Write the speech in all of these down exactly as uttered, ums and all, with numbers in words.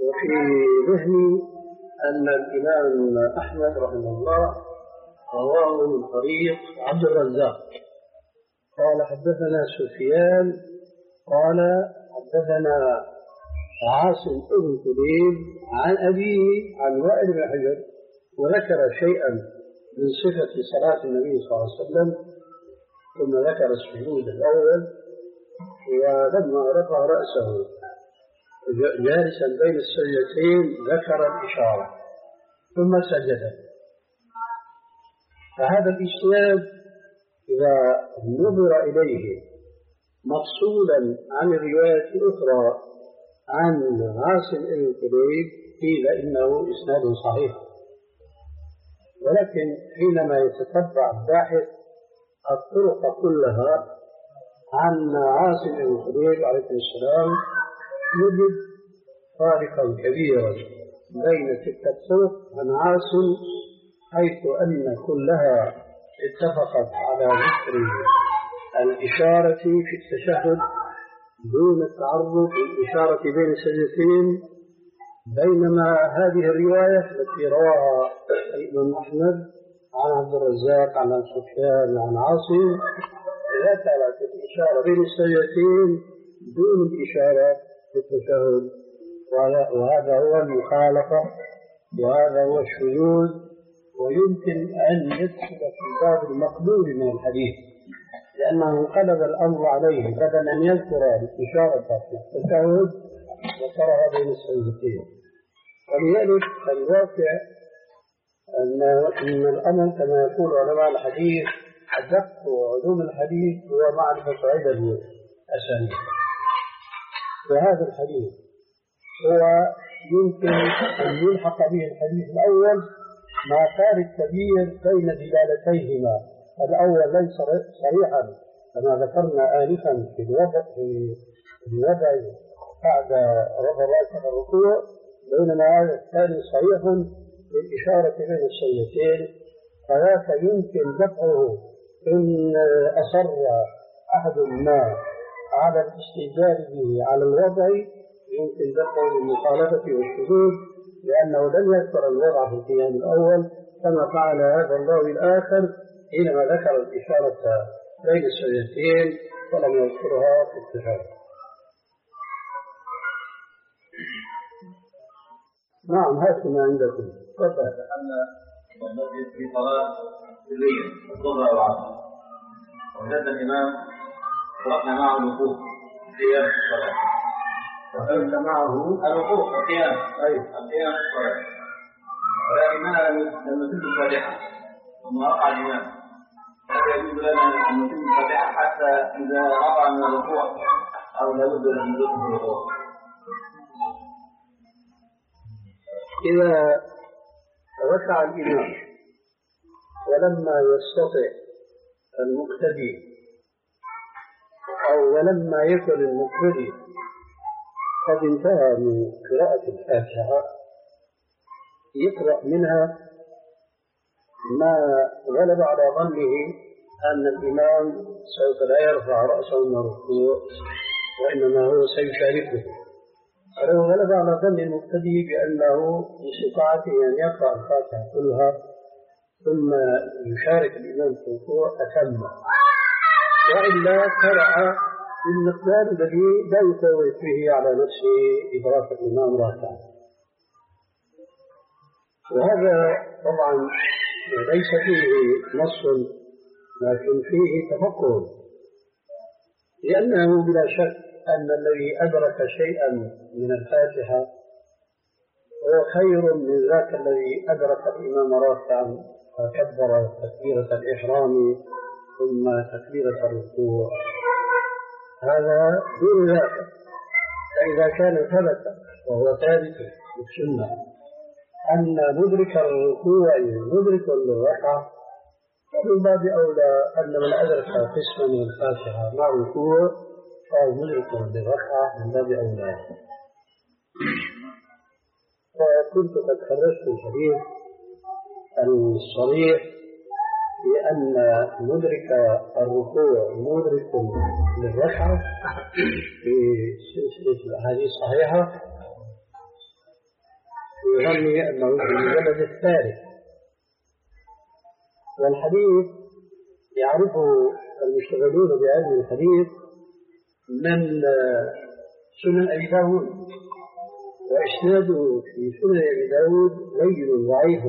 وفي ذهني أن الإمام أحمد رحمه الله رواه من طريق عبد الرزاق قال حدثنا سفيان قال حدثنا عاصم بن كليب عن أبيه عن وائل بن حجر، وذكر شيئا من صفة صلاة النبي صلى الله عليه وسلم، ثم ذكر السجود الأول، ولما رفع رأسه جالسا بين السجدتين ذكر الإشارة ثم سجد. فهذا الإسناد إذا نظر إليه مفصولا عن الرواية الأخرى عن عاصم بن كليب قيل إنه إسناد صحيح، ولكن حينما يتتبع الباحث الطرق كلها عن عاصم بن كليب عليه السلام يجد فارقا كبيرا بين تلك الطرق عن عاصم، حيث أن كلها اتفقت على ذكر الإشارة في التشهد دون التعرض للإشارة بين السجدتين، بينما هذه الرواية التي رواها الإمام أحمد عن عبد الرزاق عن سفيان عن عاصم ذكرت الإشارة بين السجدتين دون الإشارة في التشهد، وهذا هو المخالفة وهذا هو الشذوذ، ويمكن أن يدخل في باب المقبول من الحديث، لأنه انقلب الأمر عليه بدل أن يذكر الإشارة في التشهد ذكرها بين السجدتين. ولذلك الواقع أن الأمر كما يقول علماء الحديث أدق علوم الحديث هو معرفة عدد الأسانيد، وهذا الحديث هو يمكن أن يلحق به الحديث الأول مع فارق كبير بين دلالتيهما. الأول ليس صريحا كما ذكرنا آنفا في الوضع في الوضع بعد رفع رأس الركوع، بينما هذا الثاني صريح بالإشارة بين السجدتين، فذاك يمكن دفعه إن أصر أحد ما على الاستدلال به على الوضع، يمكن دفعه بالمخالفة والشذوذ، لأنه لم يذكر الوضع في القيام الأول كما فعل هذا الراوي الآخر حينما ذكر الإشارة بين السجدتين ولم يذكرها في التشهد. نعم، هذا ما عندكم. تفضل. أن المسجد في صلاة الليل الظهر أو العصر، وجد الإمام وقفنا معه الوقوف قيام الصلاة، وقفنا معه الوقوف القيام أي القيام الصلاة، ولكننا لم نتم الفاتحة ثم رفع الإمام، لا يجوز لنا أن نتم الفاتحة حتى إذا رفع من الركوع أو لا بد أن ندخل في الركوع. إذا ركع الإمام ولما يستطع المقتدي أو ولما يكن المقتدي قد انتهى من قراءة الفاتحة، يقرأ منها ما غلب على ظنه أن الإمام سوف لا يرفع رأسه من الركوع وإنما هو سيشاركه، فلو غلب على ظن المقتدي بأنه باستطاعته أن يقرأ الفاتحة كلها ثم يشارك الإمام في الركوع أتم، وإلا قرأ بالمقدار الذي لا يفوت به على نفسه إدراك الإمام راكعا. وهذا طبعا ليس فيه نص لكن فيه تفكر، لأنه بلا شك أن الذي أدرك شيئا من الفاتحة هو خير من ذاك الذي أدرك الإمام راكعا فكبر تكبيرة الإحرام ثم تكبيرة الركوع، هذا دون ذاك. فإذا كان ثبت وهو ثابت في السنة أن مدرك الركوع مدرك للركعة، فمن باب أولى أن من أدرك قسما من الفاتحة مع الركوع فهو مدرك للركعة من باب أولى. وكنت قد خرجت الحديث الصريح بأن مدرك الركوع مدرك للركعة في سلسلة الأحاديث الصحيحة، يغني أنه في المجلد الثالث. والحديث يعرفه المشتغلون بعلم الحديث من سنن أبي داود، وإسناده في سنن أبي داود لين ضعيف،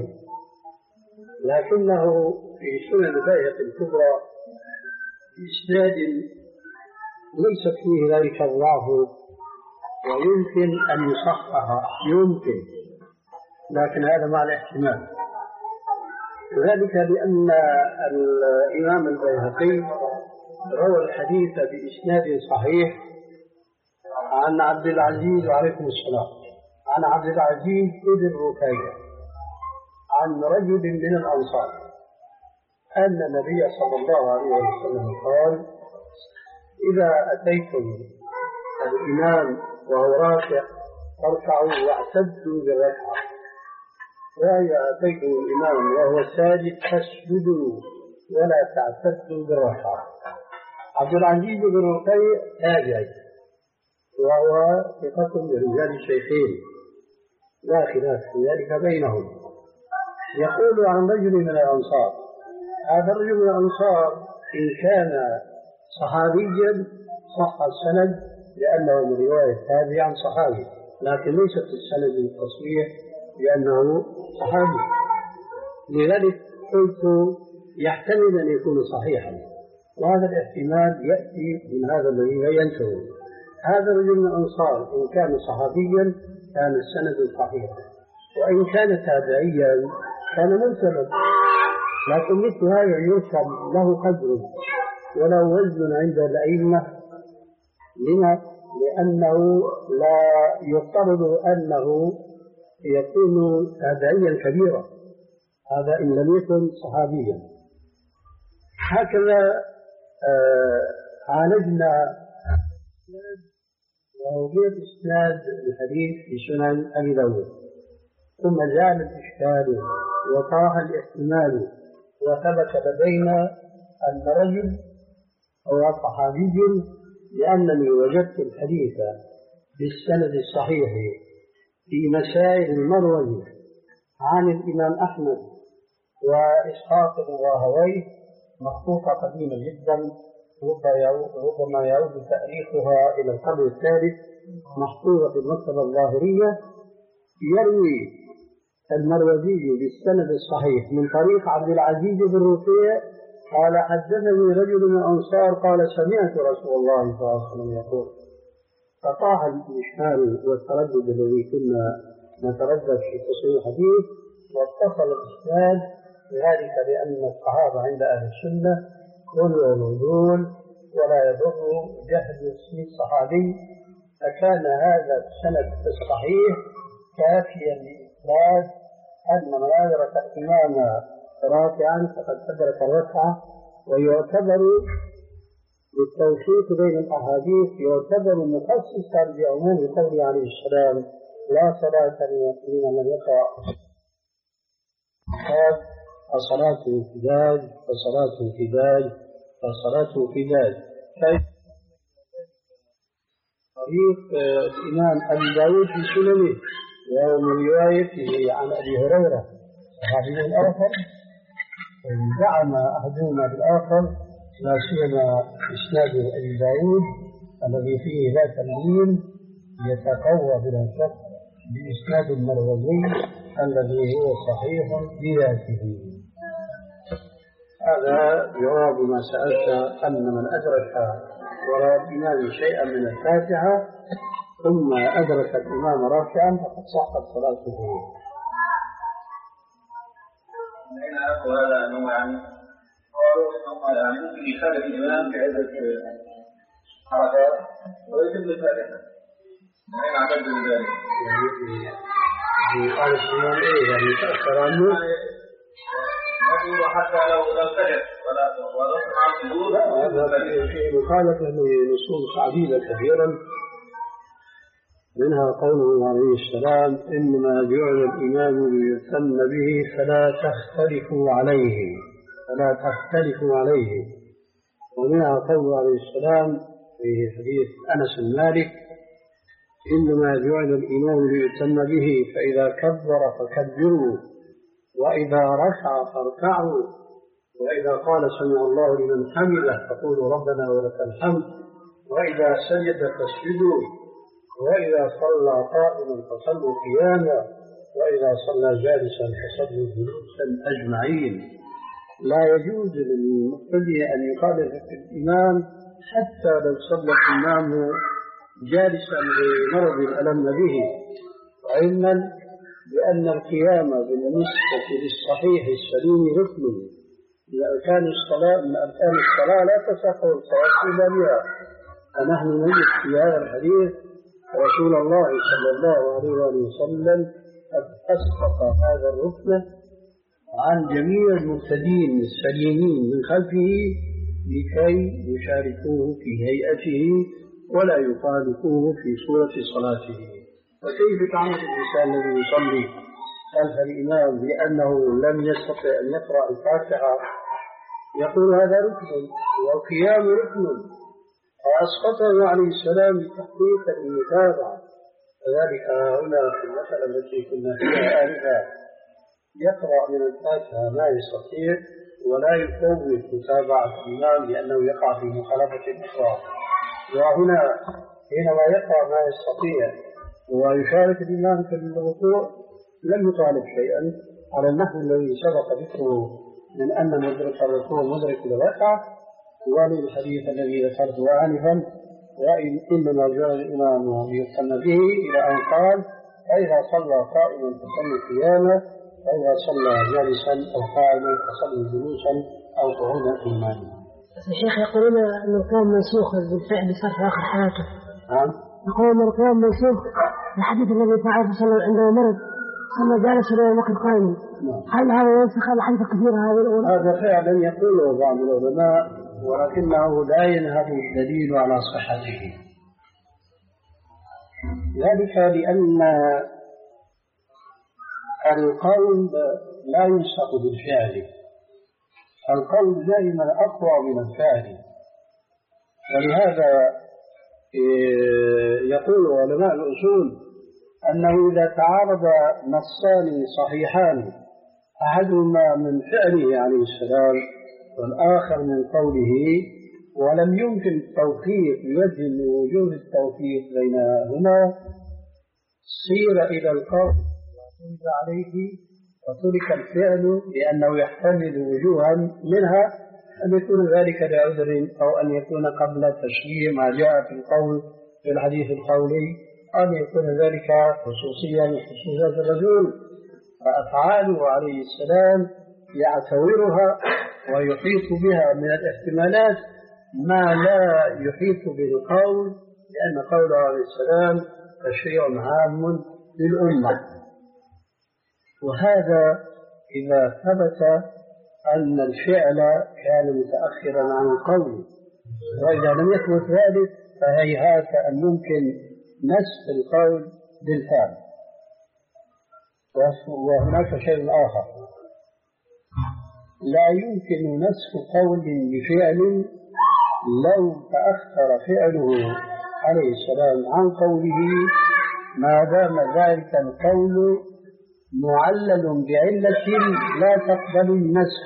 لكنه في سنن البيهقي الكبرى بإسناد ليس فيه ذلك الضعف، ويمكن أن يصحح، يمكن، لكن هذا مع الاحتمال. وذلك لأن الإمام البيهقي روى الحديث بإسناد صحيح عن عبد العزيز عليكم السلام عن عبد العزيز بن ركيع عن رجل من الأنصار أن النبي صلى الله عليه وسلم قال: إذا أتيتم الإمام وهو راكع فاركعوا واعتدوا بالركعة، وإذا أتيتم الإمام وهو ساجد فاسجدوا ولا تعتدوا بالركعة. عبد العزيز بن ركيع تابعي، وهو ثقة برجال الشيخين لا خلاف في ذلك بينهم. يقول عن رجل من الأنصار، هذا الرجل من الأنصار إن كان صحابيا صح السند لأنه من رواية تابعي عن صحابي، لكن ليس في السند التصريح لأنه صحابي، لذلك قلت يحتمل أن يكون صحيحا، وهذا الاحتمال يأتي من هذا الذي بينته. هذا الرجل من الأنصار إن كان صحابيا كان السند صحيحا، وإن كان تابعيا كان مرسلا، لكن مثل هذا يرسل له قدر وله وزن عند الأئمة. لما؟ لأنه لا يفترض أنه يكون تابعيا كبيرا، هذا إن لم يكن صحابيا. هكذا آه عالجنا ووجد إسناد الحديث في سنن أبي داود، ثم زال الإشكال وطاح الاحتمال، وثبت لدينا أن رجل هو صحابي، لأنني وجدت الحديث بالسند الصحيح في مسائل المروزي عن الإمام أحمد وإسحاق بن راهويه مخطوطة قديمة جدا، ربما يعود تاريخها إلى القرن الثالث، محفوظة في المكتبة الظاهرية. يروي المروزي بالسند الصحيح من طريق عبد العزيز بن ركيع قال: حدثني رجل من الأنصار قال: سمعت رسول الله صلى الله عليه وسلم يقول. فطاح الإشكال والتردد الذي كنا نتردد في تصحيح الحديث، واتصل الإسناد بذلك لأن الصحابة عند أهل السنة كلهم عدول ولا يضر جهل اسم الصحابي، فكان هذا السند الصحيح كافيا لإثبات أن من أدرك الإمام راكعا فقد أدرك الركعة، ويعتبر بالتوفيق بين الأحاديث يعتبر مخصصا بعموم قوله عليه السلام: لا صلاة لمن لم يقرأ فصلاة امتداد فصلاة امتداد فصلاة امتداد. طريق الإمام أبي داود في سننه، وهو من روايته عن أبي هريرة صحابي الآخر، زعم أحدهما بالآخر، لا سيما إسناد أبي داود الذي فيه ذات اللين يتقوى بلا شك بإسناد المروزي الذي هو صحيح بذاته. هذا جواب ما سألت، أن من أدرك وراء الإمام شيئا من الفاتحة ثم أدرك الإمام راكعا فقد صحت صلاته. أين أخذ هذا أنه يعني قالوا أنه يعني ممكن يخالف الإمام بعدة حركات ويتم الفاتحة، أين عمد ذلك؟ يعني قال الإمام إيه يعني تأثر عنه؟ يقول حتى لو لو سجد ولا ورفع عن السجود. هذا في مخالفة لنصوص عديدة كثيرا، منها قوله عليه السلام: إنما جعل الإمام ليؤتم به فلا تختلفوا عليه فلا تختلفوا عليه ومنها قوله عليه السلام في حديث أنس بن مالك: إنما جعل الإمام ليؤتم به، فإذا كبر فكبروا، وإذا ركع فاركعوا، وإذا قال سمع الله لمن حمده فقولوا ربنا ولك الحمد، وإذا سجد فاسجدوا، وإذا صلى قائما فصلوا قياما، وإذا صلى جالسا فصلوا جلوسا أجمعين. لا يجوز للمقتدي أن يخالف الإمام حتى لو صلى الإمام جالسا بمرض الألم به، وعلما بأن القيام بالنسبة للصحيح السليم ركن من أركان الصلاة من أركان الصلاة لا تصح الصلاة إلا بها. فنحن نجد في هذا الحديث رسول الله صلى الله عليه وسلم قد أسقط هذا الركن عن جميع المقتدين السليمين من خلفه لكي يشاركوه في هيئته ولا يخالفوه في صورة صلاته. وكيف تعمل الإنسان الذي يصلي خلف الإمام لأنه لم يستطع أن يقرأ الفاتحة؟ يقول هذا ركن والقيام ركن، فأسقطه عليه السلام بتحقيق المتابعة. وذلك هنا في المسألة التي كنا فيها آنفا يقرأ من الفاتحة ما يستطيع ولا يفوت متابعة الإمام لأنه يقع في مخالفة أخرى. وهنا حينما يقرأ ما يستطيع ويشارك الإمام في الركوع لم يطالب شيئا على النحو الذي سبق ذكره من أن مدرك الركوع مدرك للركعة، وللحديث الذي ذكرته آنفا وإنما جاء الإمام ليؤتم به إلى أن قال فإذا صلى قائما فصلوا قياما، فإذا صلى جالسا أو قائما فصلوا جلوسا أو قعودا إيمانا. الشيخ يقولون أن القيام منسوخ بالفعل صار في آخر حياته. نعم. يقولون أن القيام منسوخ الحديث الذي فعل صلى عنده مرض صلى جالسا وهو وقت قائما. هل هذا ينسخ الحديث الكثير هذه الأولى؟ هذا فعلا يقوله بعض العلماء ولكنه لا ينهض الدليل على صحته، ذلك لأن القول لا ينسخ بالفعل، القول دائما أقوى من الفعل. ولهذا يقول علماء الأصول أنه إذا تعارض نصان صحيحان أحدهما من فعله عليه السلام والآخر من قوله ولم يمكن التوفيق بوجه من وجوه التوفيق بينهما صير إلى القول وعتمد عليه وترك الفعل لأنه يحتمل وجوها منها أن يكون ذلك لعذر أو أن يكون قبل تشريع ما جاء في القول في الحديث القولي، أن يكون ذلك خصوصيا من خصوصيات الرجل. فأفعاله عليه السلام يعتورها ويحيط بها من الاحتمالات ما لا يحيط بالقول، لأن قوله عليه السلام تشريع عام للأمة. وهذا إذا ثبت أن الفعل كان متأخرا عن القول، وإذا لم يثبت ذلك فهيهات أن يمكن نسخ القول بالفعل. وهناك شيء آخر، لا يمكن نسخ قول بفعل لو تأخر فعله عليه السلام عن قوله ما دام ذلك القول معلل بعلة لا تقبل النسخ.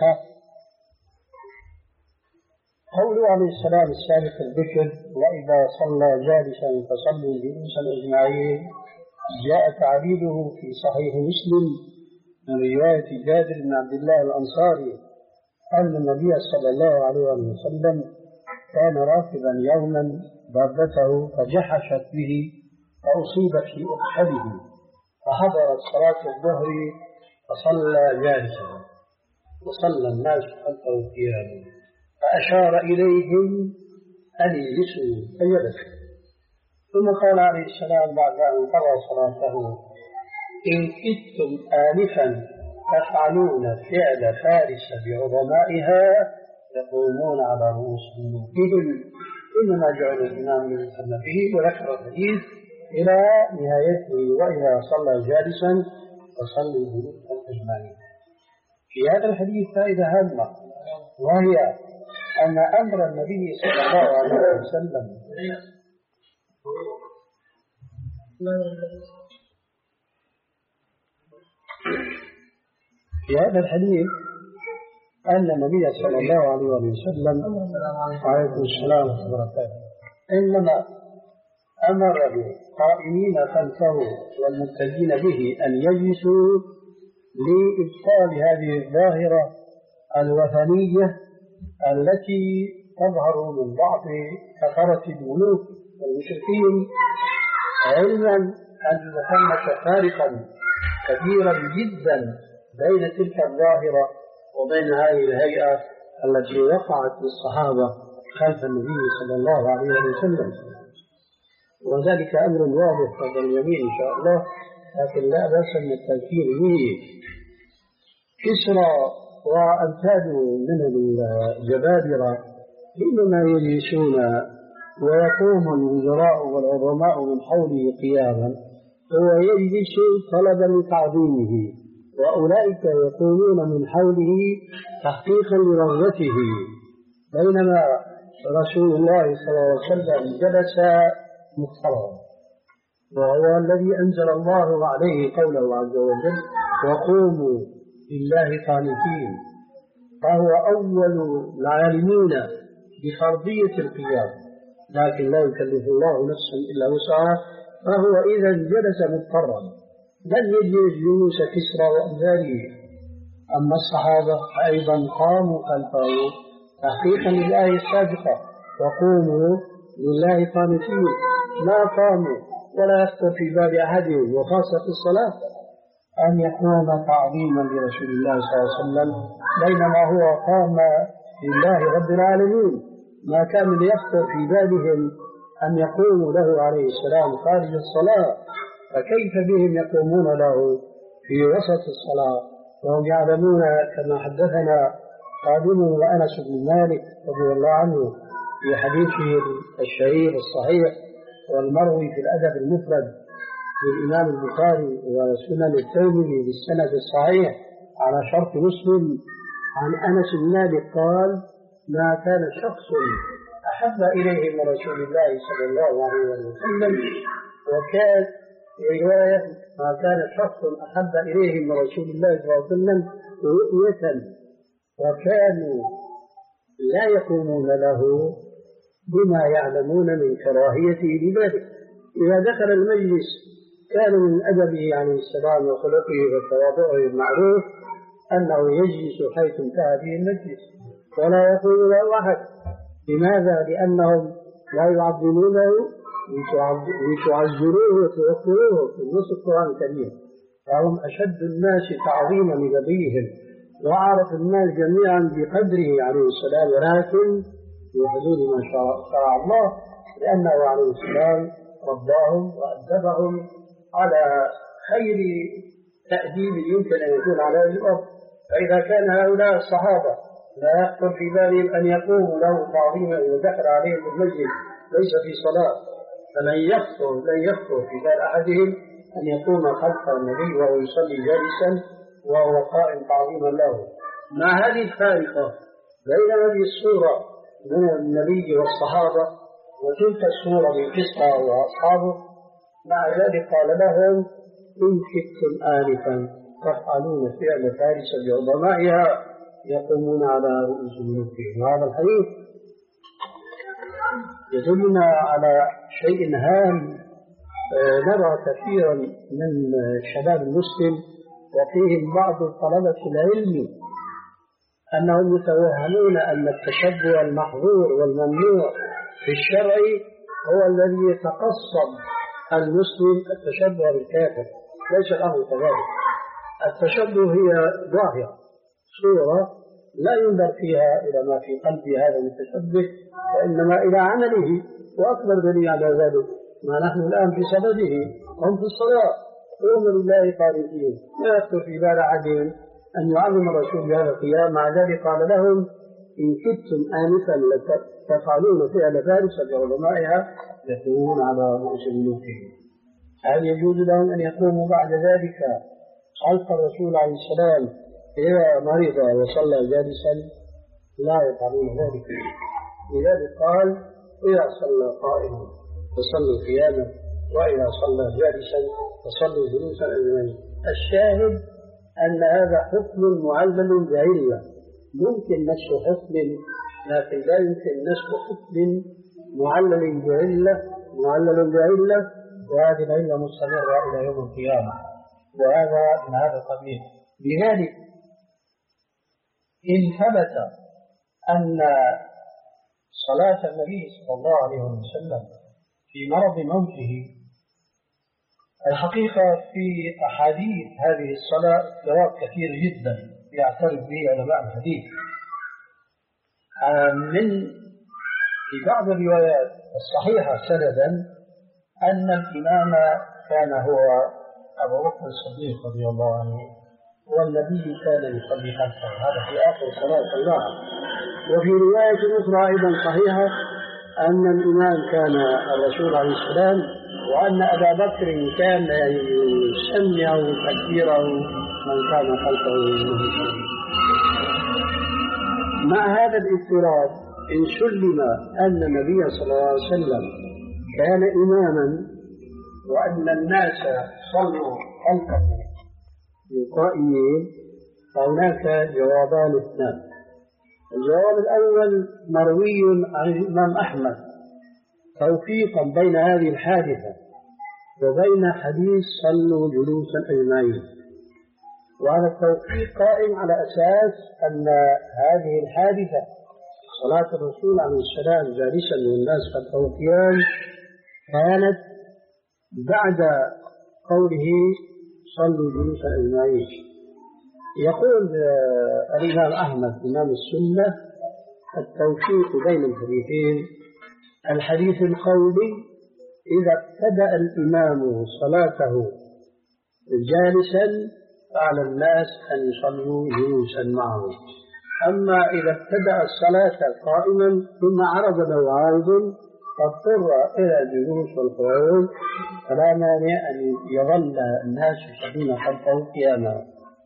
قوله عليه السلام السابق الذكر وإذا صلى جالسا فصلوا جلوسا أجمعين جاء تعليله في صحيح مسلم من رواية جابر بن عبد الله الأنصاري أن النبي صلى الله عليه وسلم كان راكبا يوما دابته فجحشت به فأصيبت في أكحله فحضرت صلاة الظهر فصلى جالسا وصلى الناس خلفه قياما فأشار إليهم أن يجلسوا فجلسوا، ثم قال عليه السلام بعد أن قضى صلاته إن كدتم آنفا تفعلون فعل فارس بعظمائها يقومون على رؤوس ملوكهم إنما جعل الإمام ليؤتم به، وذكر الحديث إلى نهايته وإذا صلى جالسا فصلوا جلوسا أجمعين. في هذا الحديث فائدة هامة، وهي أن أمر النبي صلى الله عليه وسلم في هذا الحديث أن النبي صلى الله عليه وسلم عليكم السلام ورحمة الله وبركاته إنما أمر القائمين خلفه والمقتدين به أن يجلسوا لإبطال هذه الظاهرة الوثنية التي تظهر من بعض كفرة الملوك والمشركين، علما أن ثمة فارقا كبيرا جدا بين تلك الظاهرة وبين هذه الهيئة التي وقعت للصحابة خلف النبي صلى الله عليه وسلم، وذلك أمر واضح هذا اليمين إن شاء الله، لكن لا بأس من التذكير به. كسرى وأمثاله من الجبابرة إنما يجلسون ويقوم الوزراء والعظماء من حوله قياما، هو يجلس طلبا لتعظيمه، وأولئك يقومون من حوله تحقيقا لرغبته، بينما رسول الله صلى الله عليه وسلم جلس مختارا، وهو الذي أنزل الله عليه قوله عز وجل وقوموا لله قانتين، فهو أول العالمين بفرضية القيام، لكن لا يكلف الله نفسا إلا وسعها، فهو إذا جلس مضطرا لن يجلس جلوس كسرى وأمثاله. أما الصحابة أيضا قاموا خلفه تحقيقا للآية السابقة وقوموا لله قانتين، ما قاموا ولا يخطر في بال أحدهم وخاصة في الصلاة أن يكون تعظيما لرسول الله صلى الله عليه وسلم، بينما هو قام لله رب العالمين، ما كان ليخطر في بالهم أن يقوموا له عليه السلام خارج الصلاة، فكيف بهم يقومون له في وسط الصلاة وهم يعلمون كما حدثنا قادمه أنس بن مالك رضي الله عنه في حديثه الشهير الصحيح والمروي في الأدب المفرد للإمام البخاري وسنن الترمذي بالسند الصحيح على شرط مسلم عن أنس بن مالك قال ما كان شخص أحب إليه من رسول الله صلى الله عليه وسلم، وكان رواية ما كان شخص أحب إليه من رسول الله صلى الله عليه وسلم رؤية، وكانوا لا يقومون له بما يعلمون من كراهيته لذلك. إذا دخل المجلس كان من أدبه عليه السلام وخلقه وتواضعه المعروف أنه يجلس حيث انتهى به المجلس ولا يقول له أحد. لماذا؟ لأنهم لا يعظمونه لتعزروه وتوقروه في نص القرآن الكريم، فهم أشد الناس تعظيما لنبيهم وعرف الناس جميعا بقدره عليه السلام، ولكن بحدود ما شرع الله، لأنه عليه السلام رباهم وأدبهم على خير تأديب يمكن أن يكون على الأرض. فإذا كان هؤلاء الصحابة لا يخطر في بالهم أن يقوموا له تعظيما ودخل عليهم المسجد ليس في صلاة، فلن يخطر لن يخطر في بال أحدهم أن يقوم خلف النبي وهو يصلي جالسا وهو قائم تعظيما له. مع هذه الفارقة بين هذه الصورة من النبي والصحابة وتلك الصورة من كسرى وأصحابه، مع ذلك قال لهم إن كنتم آنفا تفعلون فعل فارس بعظمائها يقومون على رؤوس ملوكهم. وهذا الحديث يدلنا على شيء هام نرى كثيرا من شباب المسلم وفيهم بعض طلبة العلم أنهم يتوهمون أن التشبه المحظور والممنوع في الشرع هو الذي يتقصد المسلم التشبه بالكافر. ليس الأمر كذلك. التشبه هي ظاهرة صورة لا ينظر فيها إلى ما في قلب هذا المتشبه وإنما إلى عمله، وأكبر دليل على ذلك ما نحن الآن في صدده هم في الصلاة قوموا لله قانتين، لا يخطر في بال أحدهم أن يعظم الرسول بهذا القيام. مع ذلك قال لهم إن كنتم آنفا تفعلون فعل فارس بعظمائها يقومون على رؤوس ملوكهم. هل يجوز لهم أن يقوموا بعد ذلك خلف الرسول عليه السلام إذا مرض وصلى جالسا؟ لا يفعلون ذلك. لذلك قال إذا صلى قائما وصلوا قياما وإذا صلى جالسا فصلوا جلوسا أجمعين. الشاهد أن هذا حكم معلل بعلة، ممكن نسخ حكم لكن لا يمكن نسخ حكم معلل بعلة معلل بعلة وهذه العلة مستمرة إلى يوم القيامة، وهذا من هذا القبيل. لذلك إن ثبت أن صلاة النبي صلى الله عليه وسلم في مرض موته، الحقيقة في أحاديث هذه الصلاة اضطراب كثير جدا يعترف به علماء الحديث. من في بعض الروايات الصحيحة سندا أن الإمام كان هو أبو بكر الصديق رضي الله عنه، والنبي كان يصلي خلفه، هذا في آخر صلاة الله. وفي رواية أخرى أيضا صحيحة أن الإمام كان الرسول عليه السلام، وأن أبا بكر كان يسمع تكبيره من كان خلفه. مع هذا الاضطراب إن سلم أن النبي صلى الله عليه وسلم كان إماما وأن الناس صلوا خلفه قائمين، فهناك جوابان اثنان. الجواب الأول مروي عن الإمام أحمد توفيقا بين هذه الحادثة وبين حديث صلوا جلوسا أجمعين، وهذا التوفيق قائم على أساس أن هذه الحادثة صلاة الرسول عليه السلام جالسا والناس خلفه قيام كانت بعد قوله صلوا جلوسا أجمعين. يقول الإمام أحمد إمام السنة التوفيق بين الحديثين: الحديث القولي إذا ابتدأ الإمام صلاته جالسا فعلى الناس أن يصلوا جلوسا معه، أما إذا ابتدأ الصلاة قائما ثم عرض له عارض فاضطر إلى الجلوس والقعود فلا مانع أن يظل الناس يصلون خلفه قياما.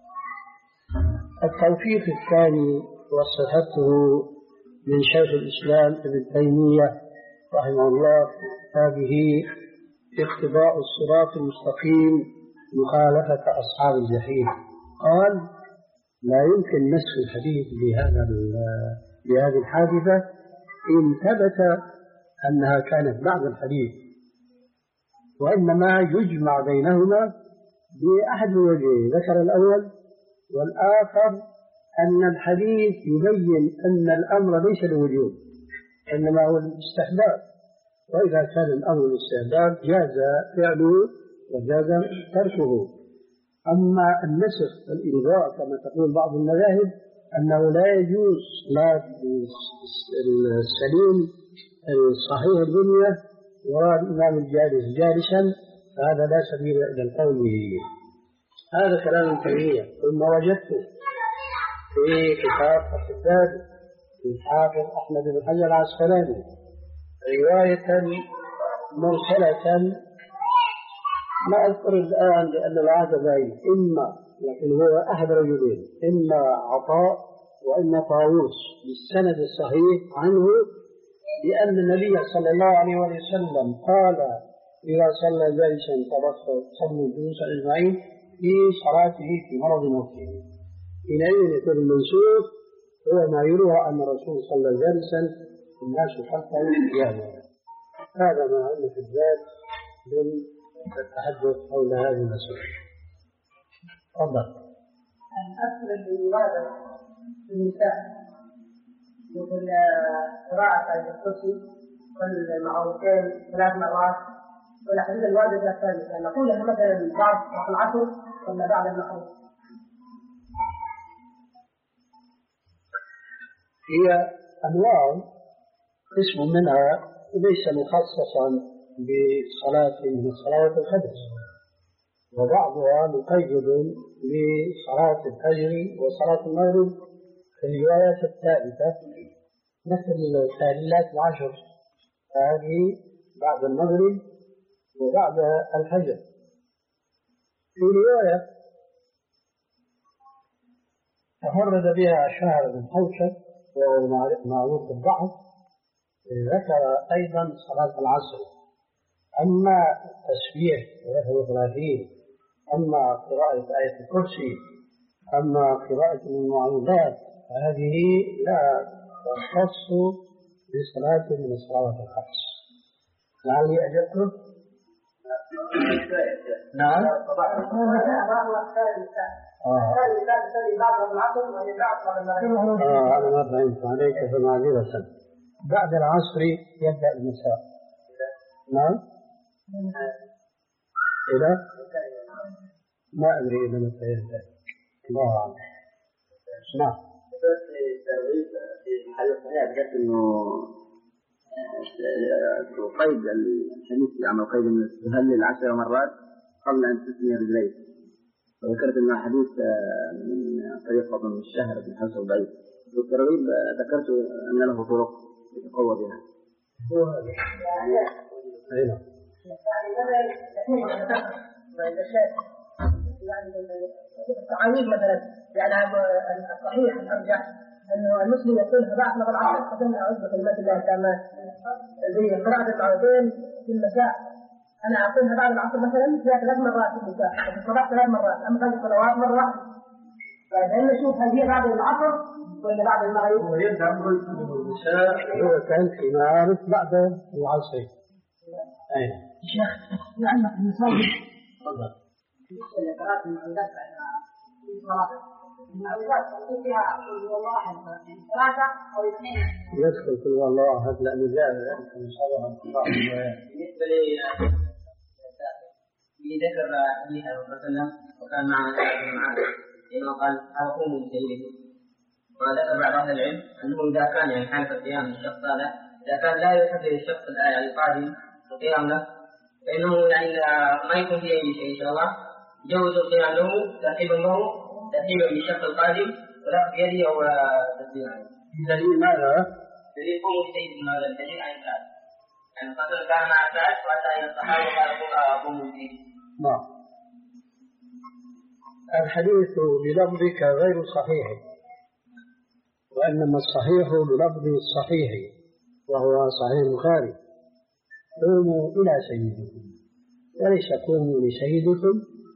التوفيق الثاني وصفته من شيخ الإسلام ابن تيمية رحمه الله، هذه اقتضاء الصراط المستقيم مخالفة أصحاب الجحيم. قال لا يمكن نسخ الحديث بهذا بهذه الحادثة إن ثبت أنها كانت بعد الحديث، وإنما يجمع بينهما بأحد الوجهين. ذكر الأول، والآخر أن الحديث يبين أن الأمر ليس لوجوب إنما هو الاستحباب، وإذا كان الأمر الاستحباب جاز فعله وجاز تركه. أما النسخ والإلغاء كما تقول بعض المذاهب أنه لا يجوز صلاة السليم الصحيح البنية وراء الإمام الجالس جالسا، فهذا لا سبيل إلى القول به. هذا كلام تيمية. ثم وجدت في كتاب الكتاب للحافظ أحمد بن حجر العسقلاني رواية مرسلة ما أذكر الآن لأن العادة بعيد، إما لكن هو أحد رجلين، إما عطاء وإما طاووس بالسند الصحيح عنه لأن النبي صلى الله عليه وسلم قال إذا صلى جالسا صلوا جلوسا أجمعين في صلاته في مرض موته. حينئذ يكون المنسوخ هو ما يروى أن الرسول صلى جالسا الناس خلفه قياما. هذا ما عندنا في الذات من التحدث حول هذه المسألة. تفضل. الأصل الإرادة في النساء مثل قراءة آية الكرسي والمعوذتين ثلاث مرات والأحاديث الواردة الثالثة، نقول مثلا بعد العصر ولا بعد المغرب؟ هي أنواع قسم منها ليس مخصصا بصلاة من الصلوات الخمس، وبعضها مقيد بصلاة الفجر وصلاة المغرب في الروايات الثالثة مثل التهليلات العشر، هذه بعد المغرب وبعد الفجر. في رواية تفرد بها شهر بن حوشب وهو معروف الضعف ذكر أيضا صلاة العصر، أما التسبيح ثلاثة وثلاثين، أما قراءة آية الكرسي، أما قراءة المعوذات، هذه لا تختص بصلاة من الصلوات الخمس. لعلي أجبتم؟ نعم. آه. آه أنا ما فهمت عليك فمعذرة. بعد العصر يبدأ المساء. نعم. إلى ما أدري إذا متى يبدأ. الله أعلم. نعم. في الحديث الصحيح ذكرت إنه قيد الحديث يعني قيد إنه تهلل عشر مرات قبل أن تثني رجليك. وذكرت إنه حديث من طريق ابن الشهر بن حسن ضعيف. والترغيب ذكرت أن له طرق يتقوى بها. أين؟ التعاويذ مثلا يعني الصحيح الارجح انه المسلم يقول بعد ما العصر قدمنا اعوذ بكلمات الله التامات زي قراءه العوذين في المساء. انا اقولها بعد العصر مثلا فيها ثلاث مرات في المساء وفي الصباح ثلاث مرات، اما بعد الصلوات مره واحده. فلان نشوف هل هي بعد العصر ولا بعد المغرب. ويبدا امر المساء هو كان في معارف بعد العصر. اي شيخ لعلك المساجد تفضل. قراءة المعوذات في الصلاة. المعوذات تكون فيها قل هو الله أحد ثلاثة أو اثنين. يدخل قل هو الله أحد لأنه جاء إن شاء الله. بالنسبة لي في ذكر حديث الرسول صلى الله عليه وسلم وكان معنا سعد بن معاذ لأنه قال أقوموا بسيدكم. وذكر بعض أهل العلم أنه إذا كان يعني حالة القيام الشخص هذا إذا كان لا يحدد الشخص الآية القادم القيام له فإنه يعني ما يكون في أي شيء إن شاء الله جوز القيام له ترحيبا له ترحيبا بالشخص القادم ولا بيده أو تسليما. دليل ماذا؟ دليل قوموا بسيدكم هذا الدليل عن سعد. يعني الرسول كان مع سعد وأتى إلى الصحابة وقال قوموا بسيدكم. نعم. الحديث بلفظك غير صحيح، وإنما الصحيح بلفظ الصحيح وهو صحيح البخاري. قوموا إلى سيدكم وليس قوموا لسيدكم.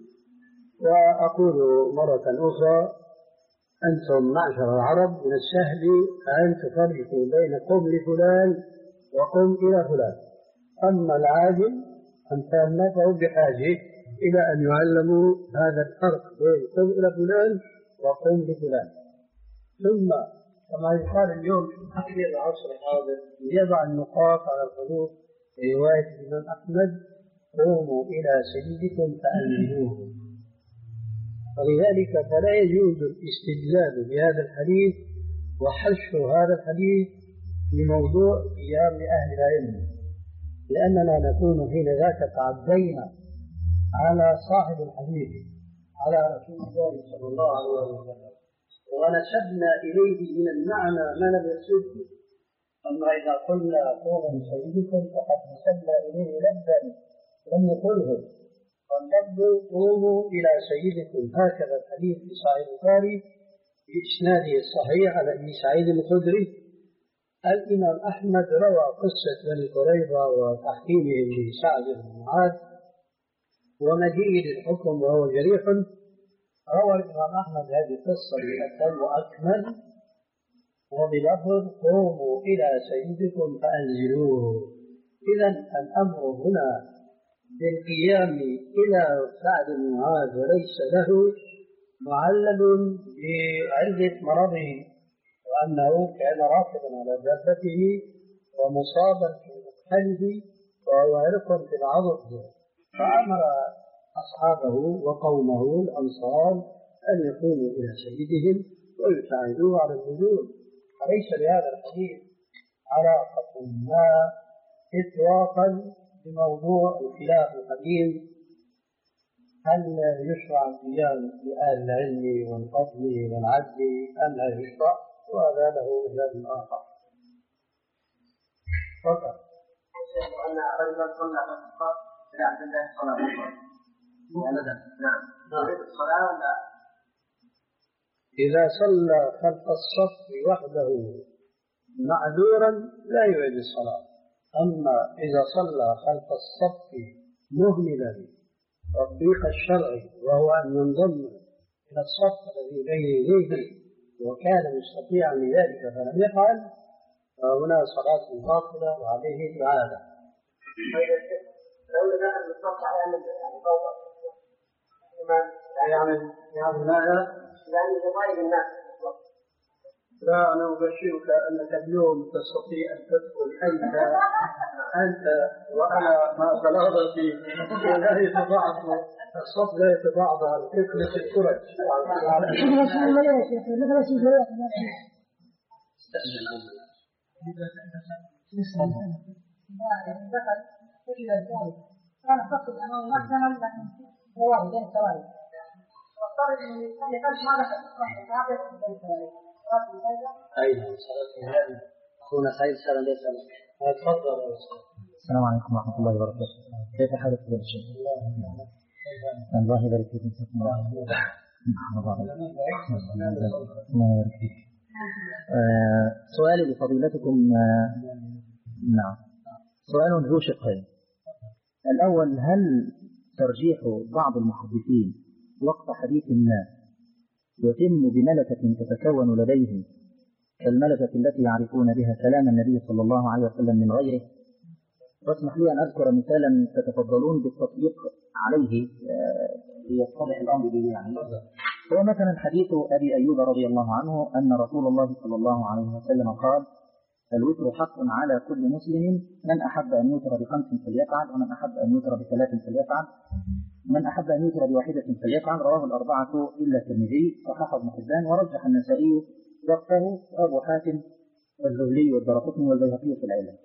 وأقول مرة أخرى أنتم معشر العرب من السهل أن تفرقوا بين قم لفلان وقم إلى فلان، أما العاجل أمثالنا فهم بحاجة إلى أن يعلموا هذا الفرق بين قم إلى فلان وقم لفلان. ثم كما يقال اليوم في تحرير العصر الحاضر يضع النقاط على الحروف في رواية الإمام أحمد قوموا إلى سيدكم فأمنوه. ولذلك فلا يجوز الاستدلال بهذا الحديث وحشر هذا الحديث في موضوع قيام أهل العلم، لأننا نكون حين ذاك تعدينا على صاحب الحديث على رسول الله صلى الله عليه وسلم ونسبنا إليه من المعنى ما لم يقصده. أما إذا قلنا قوموا لسيدكم فقد نسبنا إليه لفظا لم يقله. واللفظ قوموا إلى سيدكم هكذا الحديث في صحيح البخاري بإسناده الصحيح على أبي سعيد الخدري. الإمام أحمد روى قصة بني قريظة وتحكيمهم لسعد بن معاذ ومجيء الحكم وهو جريح. روى الإمام أحمد هذه القصة بأتم وأكمل وبلفظ قوموا إلى سيدكم فأنزلوه. إذن الأمر هنا بالقيام إلى سعد بن معاذ وليس له معلل بعلة مرضه وأنه كان راكبا على دابته ومصابا في مكحله وهو عرق في العضد، فأمر أصحابه وقومه الأنصار أن يقوموا إلى سيدهم ويساعدوه على النزول. فليس لهذا الحديث علاقة ما إطلاقا بموضوع الخلاف القديم هل يشرع القيام لأهل العلم والفضل والعدل أم لا يشرع، وهذا له مجال آخر. فقط أن رجلا صلى على الصلاة إلى عبد الله صلاة نعم الصلاة ولا إذا صلى خلف الصف وحده معذورا لا يعيد الصلاة. أما إذا صلى خلف الصف مهملا تطبيق الشرع وهو أن ينضم إلى الصف الذي بين يديه وكان مستطيعا لذلك فلم يفعل فهنا صلاة باطلة وعليه إعادة. لو دخل بالصف على يعني فوق يعمل يعمل ماذا؟ يعني يضايق الناس. لا أنا أبشرك أنك اليوم تستطيع أن تدخل أنت أنت وأنا مع صلاتي ولا يتبعض الصف لا يتبعض عن كتلة الكرج. كان خط الأمام محكما لكن هو بين ثواني. واضطر إنه يخلي ما دخل هذا بين ثواني. أيضا صلاة هذه أخونا سعيد سلام ليس تفضل. السلام عليكم ورحمة الله وبركاته. كيف حالك يا شيخ؟ الله يبارك فيك. الله يبارك فيك. سؤالي لفضيلتكم نعم سؤال ذو شقين. الأول هل ترجيح بعض المحدثين وقت حديث ما يتم بملكة تتكون لديهم كالملكة التي يعرفون بها كلام النبي صلى الله عليه وسلم من غيره؟ واسمح لي أن أذكر مثالا تتفضلون بالتطبيق عليه ليتضح الأمر به. يعني هو مثلا حديث أبي أيوب رضي الله عنه أن رسول الله صلى الله عليه وسلم قال: الوتر حق على كل مسلم، من أحب أن يوتر بخمس فليفعل، ومن أحب أن يوتر بثلاث فليفعل، من أحب أن يوتر بواحدة فليفعل. رواه الأربعة إلا الترمذي، صححه ابن حبان، ورجح النسائي وقته وأبو حاتم والزهري والدارقطني والبيهقي في العلم.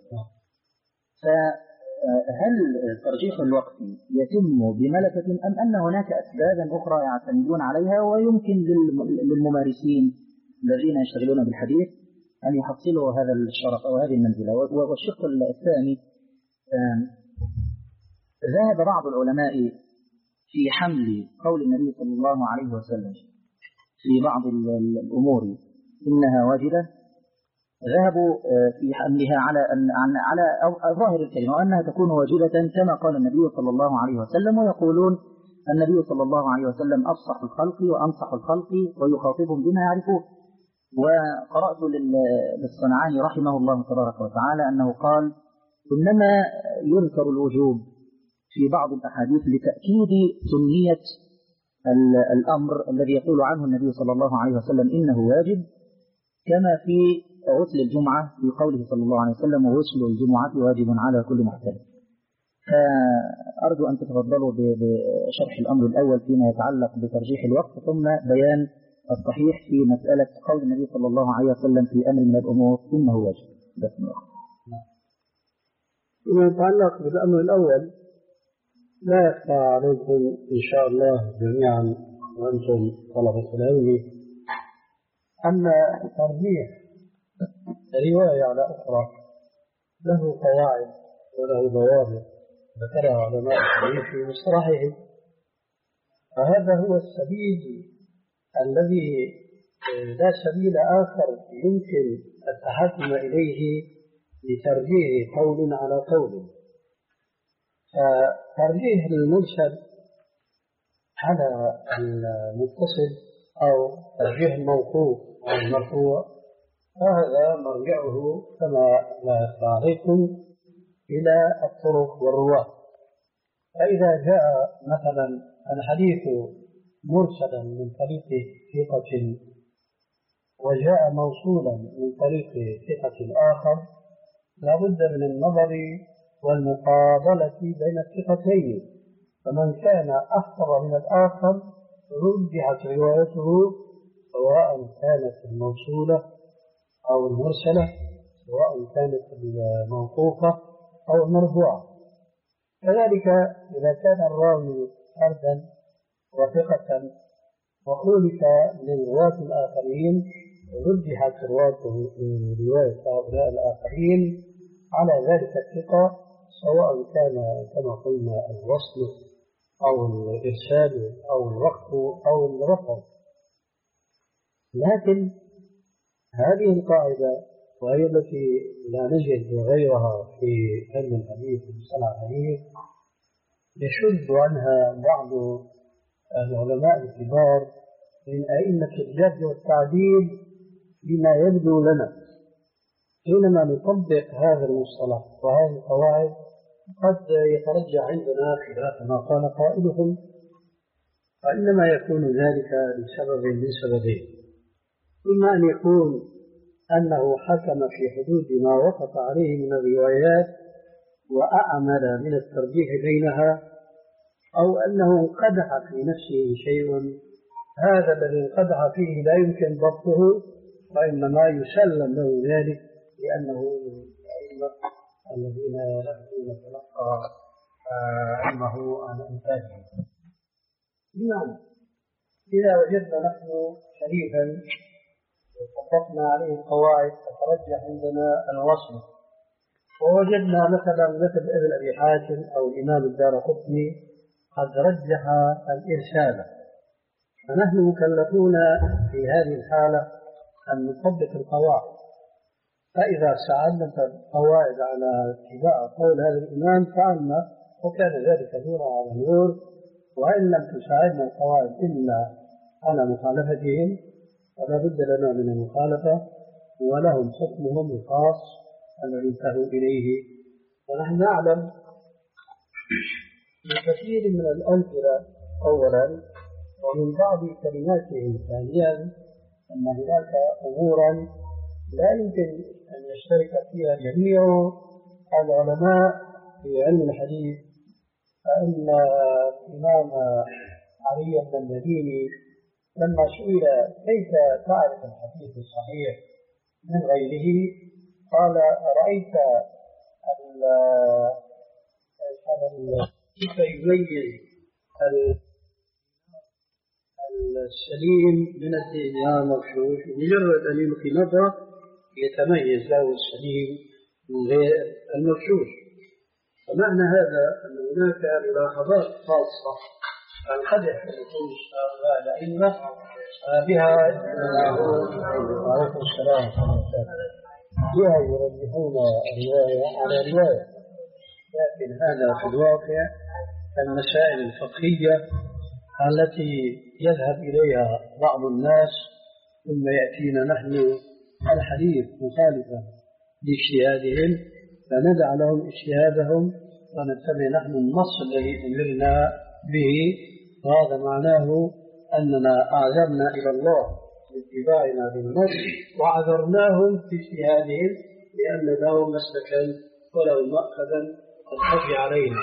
فهل ترجيح الوقت يتم بملكة أم أن هناك أسبابا أخرى يعتمدون عليها ويمكن للممارسين الذين يشتغلون بالحديث أن يحصلوا هذا الشرف أو هذه المنزلة؟ والشق الثاني، ذهب بعض العلماء في حمل قول النبي صلى الله عليه وسلم في بعض الأمور إنها واجبة، ذهبوا في حملها على أن على أو ظاهر الكلمة وأنها تكون واجبة كما قال النبي صلى الله عليه وسلم، ويقولون النبي صلى الله عليه وسلم أفصح الخلق وأنصح الخلق ويخاطبهم بما يعرفون. وقرأت للصنعاني رحمه الله تبارك وتعالى أنه قال: إنما يذكر الوجوب في بعض الأحاديث لتأكيد سنية الأمر الذي يقول عنه النبي صلى الله عليه وسلم إنه واجب، كما في غسل الجمعة في قوله صلى الله عليه وسلم: وغسل الجمعة واجب على كل محترم. فأرجو أن تتفضلوا بشرح الأمر الأول فيما يتعلق بترجيح الوقت، ثم بيان الصحيح في مسألة قول النبي صلى الله عليه وسلم في أمر من الأمور إنه واجب. فيما يتعلق بالأمر الأول، لا يخفى عليكم إن شاء الله جميعا وأنتم طلبة العلم أن ترجيح رواية على أخرى له قواعد وله ضوابط ذكرها علماء الحديث في مصطلحهم، فهذا هو السبيل الذي لا سبيل آخر يمكن التحكم إليه لترجيح قول على قول. فترجيح المرسل على المتصل أو ترجيح الموقوف على المرفوع فهذا مرجعه كما لا يخفى عليكم إلى الطرق والرواة. فإذا جاء مثلا الحديث مرسلا من طريق ثقة وجاء موصولا من طريق ثقة آخر، لا بد من النظر والمقابلة بين الثقتين، فمن كان أحفظ من الآخر رجحت روايته سواء كانت الموصولة أو المرسلة، سواء كانت الموقوفة أو المرفوعة. كذلك إذا كان الراوي فردا وثقة وخولف من رواة الآخرين رجحت رواية هؤلاء الآخرين على ذلك الثقة، سواء كان كما قلنا الوصل أو الإرسال أو الوقف أو الرفع. لكن هذه القاعدة وهي التي لا نجد غيرها في علم الحديث ومصطلح الحديث، يشد عنها بعض العلماء الكبار من أئمة الجرح والتعديل بما يبدو لنا. حينما نطبق هذا المصطلح وهذه القواعد قد يترجح عندنا خلاف ما قال قائلهم، وإنما يكون ذلك لسبب من سببين: إما أن يكون أنه حكم في حدود ما وقف عليه من الروايات وأعمل من الترجيح بينها، أو أنه انقدح في نفسه شيء، هذا الذي انقدح فيه لا يمكن ضبطه، وإنما يسلم له ذلك لأنه من الأئمة الذين لم يتلقى علمه عن أنفاسهم. نعم، إذا وجدنا نحن شريفا وطبقنا عليه القواعد فترجح عندنا الوصف، ووجدنا مثلا مثل ابن أبي حاتم أو الإمام الدارقطني قد رجح الإرسال، فنحن مكلفون في هذه الحالة أن نطبق القواعد. فإذا ساعدنا القواعد على اتباع قول هذا الإمام فعلنا، وكان ذلك نورا على نور. وإن لم تساعدنا القواعد إلا على مخالفتهم فلا بد لنا من المخالفة، ولهم حكمهم الخاص الذي انتهوا إليه. ونحن نعلم من كثير من الأمثلة أولا، ومن بعض كلماتهم ثانيا، أن هناك أمورا لا يمكن أن يشترك فيها جميع العلماء في علم الحديث. فإن الإمام علي بن المديني لما سئل كيف تعرف الحديث الصحيح من غيره قال: رأيت كيف يميز السليم من الدهن المغشوش، مجرد أن يلقي نظرة يتميز له السليم من غير المغشوش. فمعنى هذا أن هناك ملاحظات خاصة عن قدح النصوص هؤلاء الأئمة بها عليكم السلام بها يرجحون الرواية على رواية. لكن هذا في الواقع المسائل الفقهية التي يذهب إليها بعض الناس ثم يأتينا نحن الحديث مخالفة لاجتهادهم، فندع لهم اجتهادهم ونتبع نحن النص الذي أمرنا به. وهذا معناه أننا أعذرنا إلى الله باتباعنا للنص وعذرناهم في اجتهادهم لأن لهم مسلكا ولهم مأخذا الحج علينا.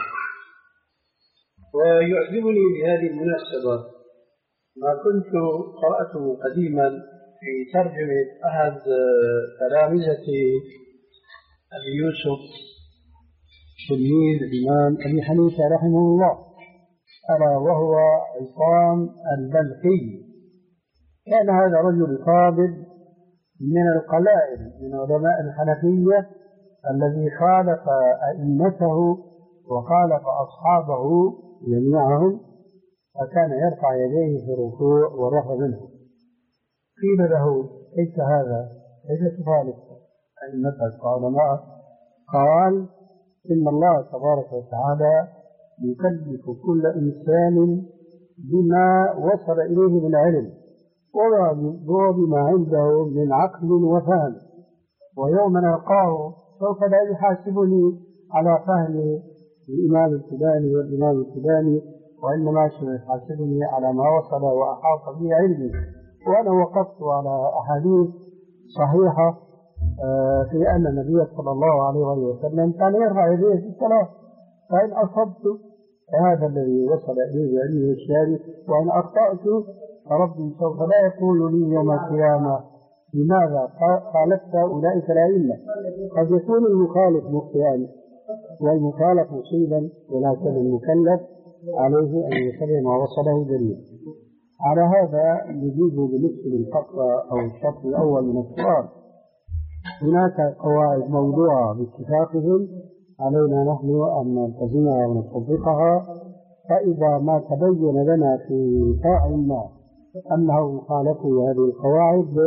ويعجبني بهذه المناسبة ما كنت قرأته قديما في ترجمة أحد تلامذة أبي يوسف تلميذ الإمام أبي حنيفة رحمه الله، ألا وهو عصام البلخي. كان هذا رجل فاضل من القلائل من علماء الحنفية الذي خالف أئمته وخالف أصحابه جميعهم، فكان يرفع يديه في الركوع والرفع منه. قيل له: كيف هذا؟ كيف تخالف أئمتك وعلماءك؟ قال: إن الله تبارك وتعالى يكلف كل إنسان بما وصل إليه من علم وبما عنده من عقل وفهم، ويوم نلقاه سوف لا يحاسبني على فهم الإمام الفلاني والإمام الفلاني، وإنما سيحاسبني على ما وصل وأحاط به علمي. وأنا وقفت على أحاديث صحيحة في أن النبي صلى الله عليه وسلم كان يرفع يديه في الصلاة، فإن أصبت هذا الذي وصل إليه علمي واجتهادي، وإن أخطأت فربي سوف لا يقول لي يوم القيامة لماذا خالفت أولئك الأئمة. قد يكون المخالف مخطئا والمخالف مصيبا، ولكن المكلف عليه أن يتبع ما وصله دليل. على هذا نجيب بالنسبة للفقرة أو الشرط الأول من السؤال. هناك قواعد موضوعة باتفاقهم علينا نحن أن نلتزمها ونطبقها، فإذا ما تبين لنا في فاعل ما أنه خالفوا هذه القواعد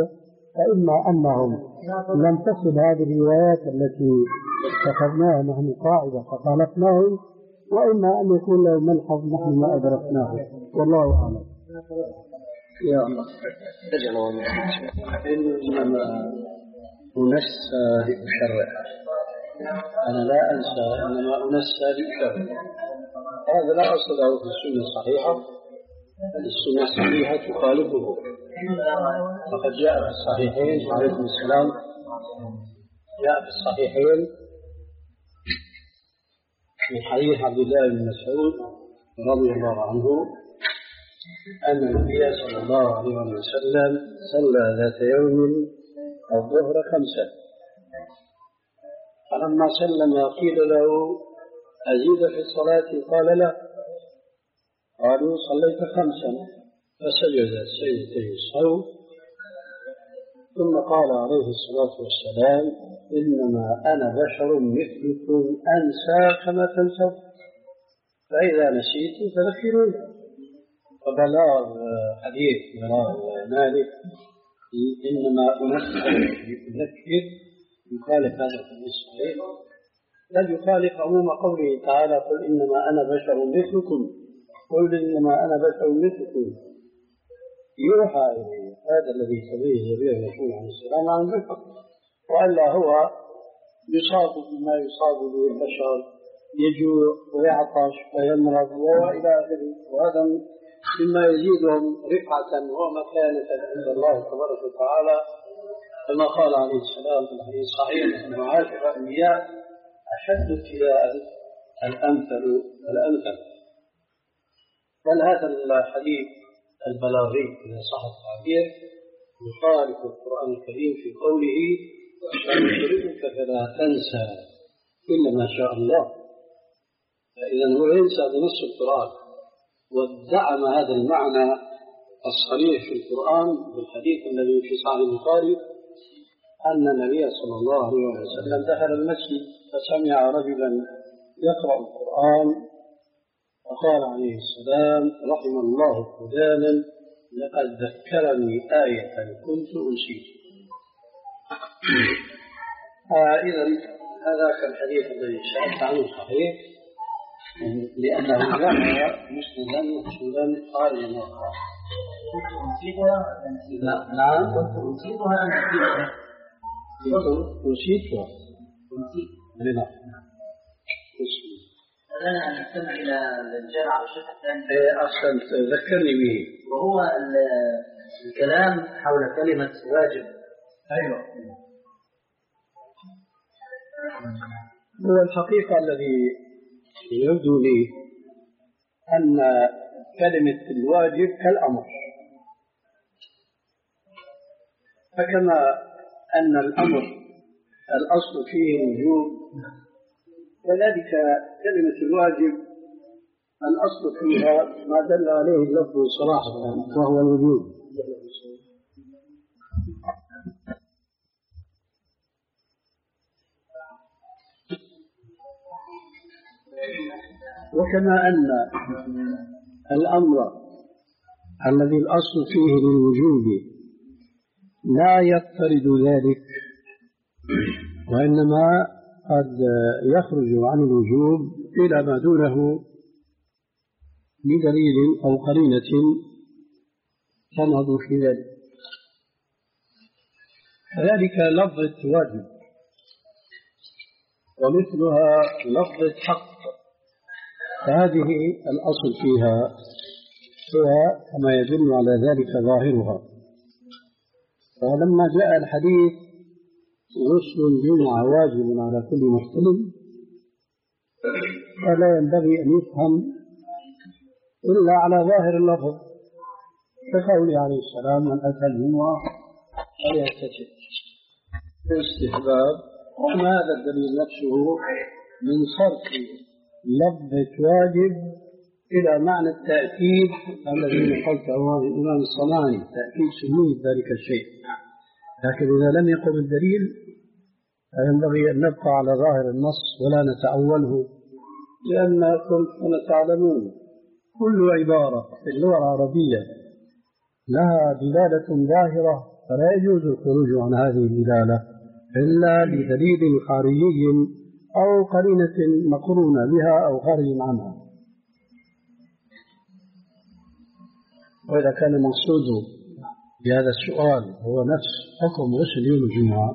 فإما أنهم لم تصل هذه الروايات التي اتخذناها نحن قاعدة فخالفناهم، وإما أن يكون له ملحظ نحن ما أدركناه، والله أعلم. يا الله إنما أنسى لأشرع، أنا لا أنسى إنما أنسى لأشرع. هذا لا أصل له في السنة الصحيحة، السنة الصحيحة تخالفه. فقد جاء في الصحيحين عليكم السلام، جاء في الصحيحين من حديث عبد الله بن مسعود رضي الله عنه أن النبي صلى الله عليه وسلم صلى ذات يوم الظهر خمسة، فلما سلم قيل له أزيد في الصلاة؟ قال لا. قالوا صليت خمسا، فسجد سجدتي السهو، ثم قال عليه الصلاة والسلام إنما أنا بشر مثلكم أنسى كما تنسون، فإذا نسيت فذكروني. فبلاغ حديث بلاغ مالك إنما أنسى يذكر يخالف هذا الحديث الصحيح، بل يخالف عموم قوله تعالى قل إنما أنا بشر مثلكم، قل إنما أنا بشر مثلكم يوحى إليه. هذا الذي تبيه به الرسول عليه السلام عن البشر، وألا هو يصاب بما يصاب به البشر، يجوع ويعطش ويمرض وإلى آخره، وهذا مما يزيدهم رفعة ومكانة عند الله تبارك وتعالى، كما قال عليه السلام في الحديث الصحيح أن معاشر الأنبياء أشد ابتلاء الأمثل الأمثل. بل هذا الحديث البلاغي إذا صح التعبير يخالف القرآن الكريم في قوله سنقرئك فلا تنسى إلا ما شاء الله. فإذا هو ينسى بنص القرآن، وادعم هذا المعنى الصريح في القرآن بالحديث الذي في صحيح البخاري أن النبي صلى الله عليه وسلم دخل المسجد فسمع رجلا يقرأ القرآن فقال عليه السلام رحم الله فلانا لقد ذكرني آية كنت أنسيت. آه إذا هذاك الحديث الذي سألت عنه صحيح، لأنه جاء مسندا مسندا خارج من القرآن. نعم أنسيتها أم نسيتها؟ نسيتها. نعم. لنا أن نستمع إلى الجامع على الشيخ الثاني. أحسنت، ذكرني به. وهو الكلام حول كلمة واجب. أيوة. هو الحقيقة الذي يبدو لي أن كلمة الواجب كالأمر، فكما أن الأمر الأصل فيه الوجوب، كذلك كلمة الواجب الأصل فيها ما دل عليه اللفظ صراحة وهو الوجوب. وكما أن الأمر الذي الأصل فيه للوجوب لا يضطرد ذلك، وإنما قد يخرج عن الوجوب إلى ما دونه بدليل أو قرينة تنهض في ذلك. كذلك لفظة واجب ومثلها لفظة حق، فهذه الأصل فيها هو كما يدل على ذلك ظاهرها. فلما جاء الحديث غسل الجمعة واجب على كل محتلم، فلا ينبغي أن يفهم إلا على ظاهر اللفظ، كقوله عليه السلام من أتى الجمعة فليغتسل باستحباب. وما هذا الدليل نفسه من صرف لفظة واجب إلى معنى التأكيد الذي قلته عن الإمام الصنعاني، تأكيد سمية ذلك الشيء. لكن إذا لم يقم الدليل فينبغي أن نبقى على ظاهر النص ولا نتأوله، لأنكم كما تعلمون كل عبارة في اللغة العربية لها دلالة ظاهرة فلا يجوز الخروج عن هذه الدلالة إلا بدليل خارجي أو قرينة مقرونة بها أو خارج عنها. وإذا كان المقصود بهذا السؤال هو نفس حكم غسل يوم الجمعة،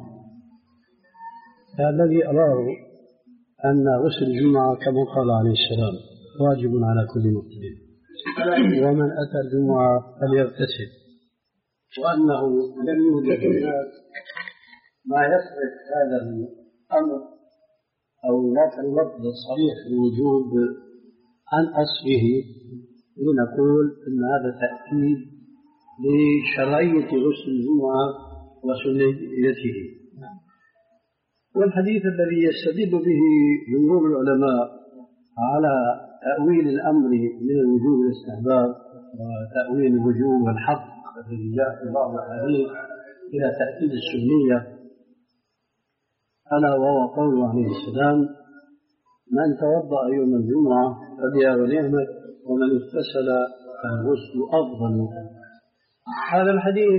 فالذي أراه أن غسل الجمعة كما قال عليه السلام واجب على كل مسلم، ومن أتى الجمعة فليغتسل، وأنه لم يوجد الناس ما يصرف هذا الأمر أو ذاك اللفظ الصريح للوجوب عن أصله لنقول أن هذا تأكيد لشرعية غسل الجمعة وسنيته. والحديث الذي يستدل به جمهور العلماء على تأويل الأمر من الوجوب والاستحباب وتأويل الوجوب والحق الذي جاء في بعض الحديث إلى تأكيد السنية، ألا وهو قوله عليه السلام: من توضأ يوم الجمعة فبها ونعمت ومن اغتسل فالغسل أفضل. هذا الحديث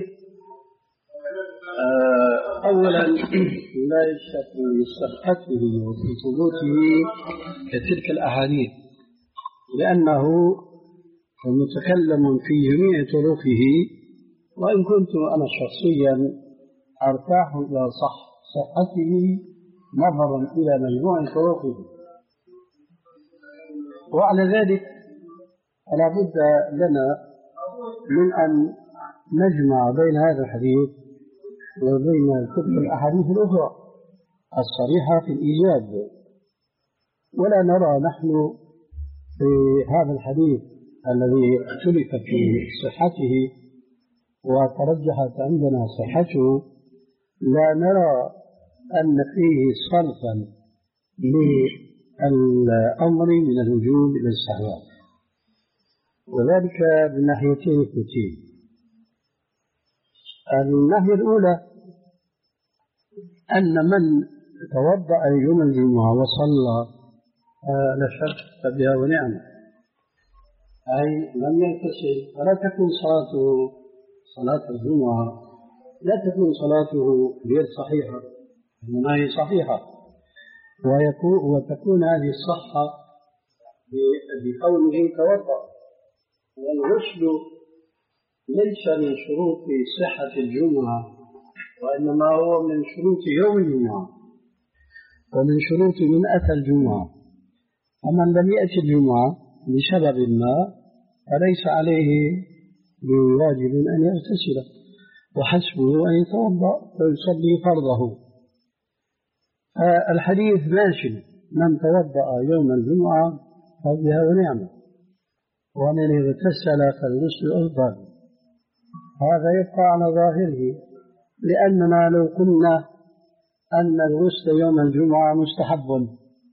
أولا لا يشك في صحته وفي ثبوته كتلك الأحاديث، لأنه متكلم في جميع طرقه، وإن كنت أنا شخصيا أرتاح إلى صح صحته نظرا إلى مجموع طرقه. وعلى ذلك فلا بد لنا من أن نجمع بين هذا الحديث وبين تلك الأحاديث الأخرى الصريحة في الإيجاب، ولا نرى نحن في هذا الحديث الذي اختلف في صحته وترجحت عندنا صحته، لا نرى أن فيه صرفا للأمر من الوجوب إلى الاستحباب، وذلك بالناحيتين اثنتين. الناحية الأولى أن من توضأ يوم الجمعة وصلى لا شك فبها ونعمة، أي لم يغتسل فلا تكون صلاته صلاة الجمعة لا تكون صلاته غير صحيحة، إنما هي صحيحة، ويكون وتكون هذه الصحة بقوله توضأ. والغسل ليس من شروط صحة الجمعة، وإنما هو من شروط يوم الجمعة ومن شروط من أتى الجمعة. ومن لم يأتي الجمعة بسبب ما فليس عليه بواجب أن يغتسل، وحسبه أن يتوضأ ويصلي فرضه. الحديث ماشي: من توضأ يوم الجمعة فبها ونعمة ومن اغتسل فالغسل أفضل. هذا يبقى على ظاهره، لأننا لو قلنا أن الغسل يوم الجمعة مستحب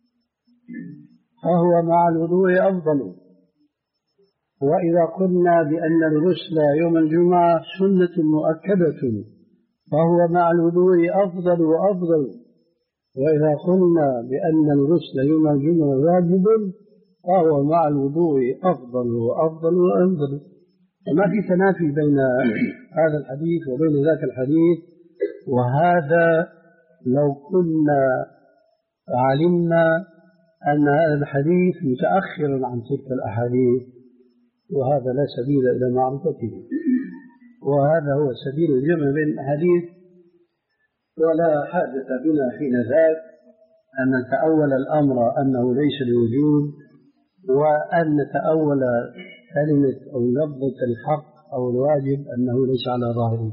فهو مع الوضوء أفضل، وإذا قلنا بأن الغسل يوم الجمعة سنة مؤكدة فهو مع الوضوء أفضل وأفضل، وإذا قلنا بأن الغسل يوم الجمعة واجب فهو مع الوضوء أفضل وأفضل وأفضل. فما في تنافي بين هذا الحديث وبين ذاك الحديث. وهذا لو كنا علمنا أن هذا الحديث متأخر عن تلك الأحاديث، وهذا لا سبيل إلى معرفته، وهذا هو سبيل الجمع بين الأحاديث. ولا حاجة بنا حين ذاك أن نتأول الأمر أنه ليس لوجود، وأن نتأول كلمة أو لفظة الحق أو الواجب أنه ليس على ظاهره.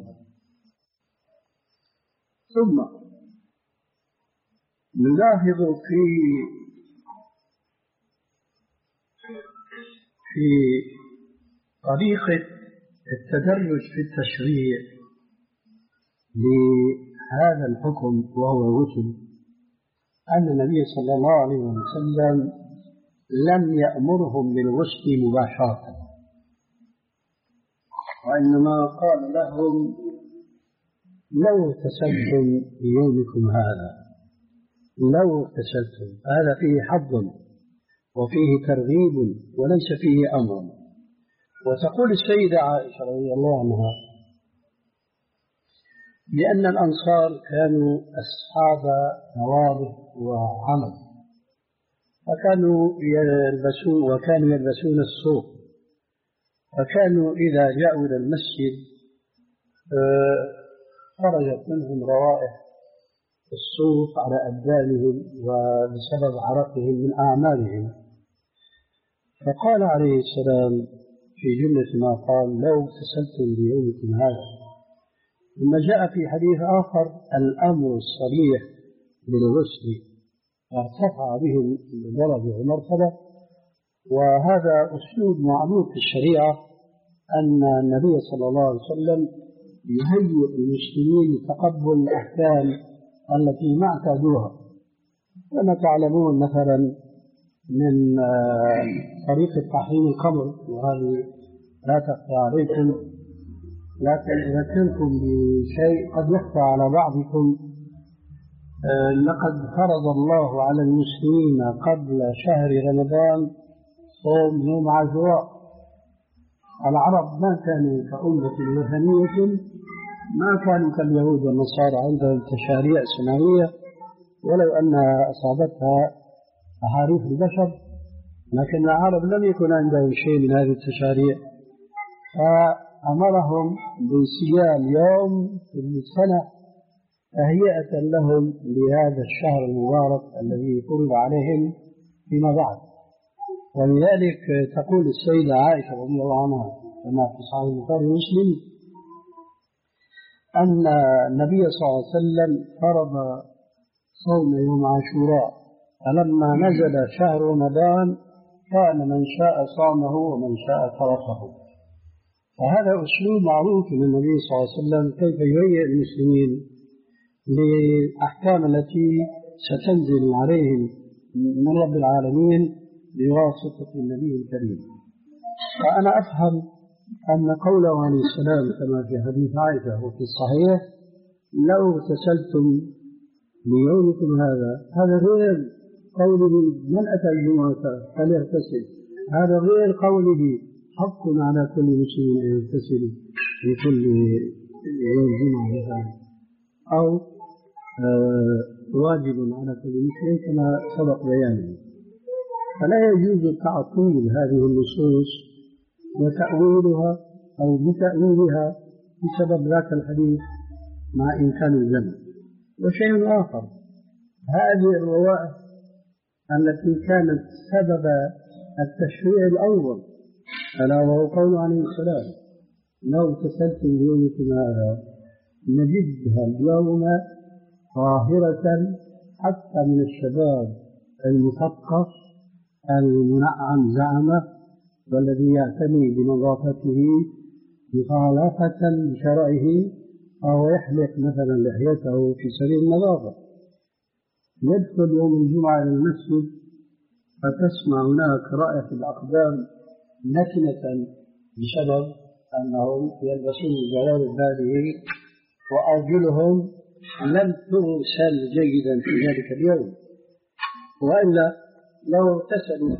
ثم نلاحظ في في طريقة التدرج في التشريع لهذا الحكم وهو الغسل أن النبي صلى الله عليه وسلم لم يأمرهم بالغسل مباشرة، وإنما قال لهم: لو اغتسلتم في يومكم هذا، لو اغتسلتم، هذا فيه حظ وفيه ترغيب وليس فيه أمر. وتقول السيدة عائشة رضي الله عنها: لأن الأنصار كانوا أصحاب نوابغ وعمل، فكانوا يلبسون وكانوا يلبسون الصوف، فكانوا إذا جاءوا إلى المسجد خرجت منهم روائح الصوف على أبدانهم وبسبب عرقهم من أعمالهم. فقال عليه السلام في جملة ما قال: لو اغتسلتم بيومكم هذا. ثم جاء في حديث آخر الأمر الصريح بالغسل، فارتفع بهم درجة ومرتبة. وهذا أسلوب معروف في الشريعة، أن النبي صلى الله عليه وسلم يهيئ المسلمين لتقبل الأحكام التي ما اعتادوها. كما تعلمون مثلا من طريقة تحريم الخمر، وهذه لا تخفى عليكم، لكن أذكركم بشيء قد يخفى على بعضكم. لقد فرض الله على المسلمين قبل شهر رمضان صوم يوم عاشوراء. العرب ما كانوا كأمة وثنية، ما كانوا كاليهود والنصارى عندهم تشاريع سماوية، ولو أنها أصابتها أحاريف البشر، لكن العرب لم يكن عندهم شيء من هذه التشاريع، فأمرهم بصيام يوم في السنة تهيئة لهم لهذا الشهر المبارك الذي فرض عليهم فيما بعد. ولذلك تقول السيدة عائشة رضي الله عنها كما في صحيح البخاري ومسلم أن النبي صلى الله عليه وسلم فرض صوم يوم عاشوراء، فلما نزل شهر رمضان كان من شاء صامه ومن شاء تركه. فهذا أسلوب معروف من النبي صلى الله عليه وسلم كيف يهيئ المسلمين للأحكام التي ستنزل عليهم من رب العالمين بواسطة النبي الكريم. وأنا أفهم أن قوله عليه السلام كما في حديث عائشة وفي الصحيح: لو اغتسلتم ليومكم هذا، هذا غير قوله من أتى الجمعة فليغتسل، هذا غير قوله حق على كل مسلم أن يغتسل في كل يوم جمعة مثلا، أو آه واجب على كل مسلم كما سبق بيانه. فلا يجوز تعطيل هذه النصوص وتأويلها أو بتأويلها بسبب ذاك الحديث مع إمكان الجمع. وشيء آخر، هذه الروائح التي كانت سبب التشريع الأول ألا وهو قول عليه السلام: لو اغتسلتم بيومكم هذا، نجدها اليوم ظاهرة حتى من الشباب المثقف المنعم زعمه والذي يعتني بنظافته مخالفة لشرعه، أو يحلق مثلا لحيته في سبيل النظافة، يدخل يوم الجمعة إلى المسجد فتسمع هناك رائحة الأقدام نتنة بسبب أنهم يلبسون جلابيب هذه وأرجلهم لم تغسل جيدا في ذلك اليوم. وإلا لو اغتسلوا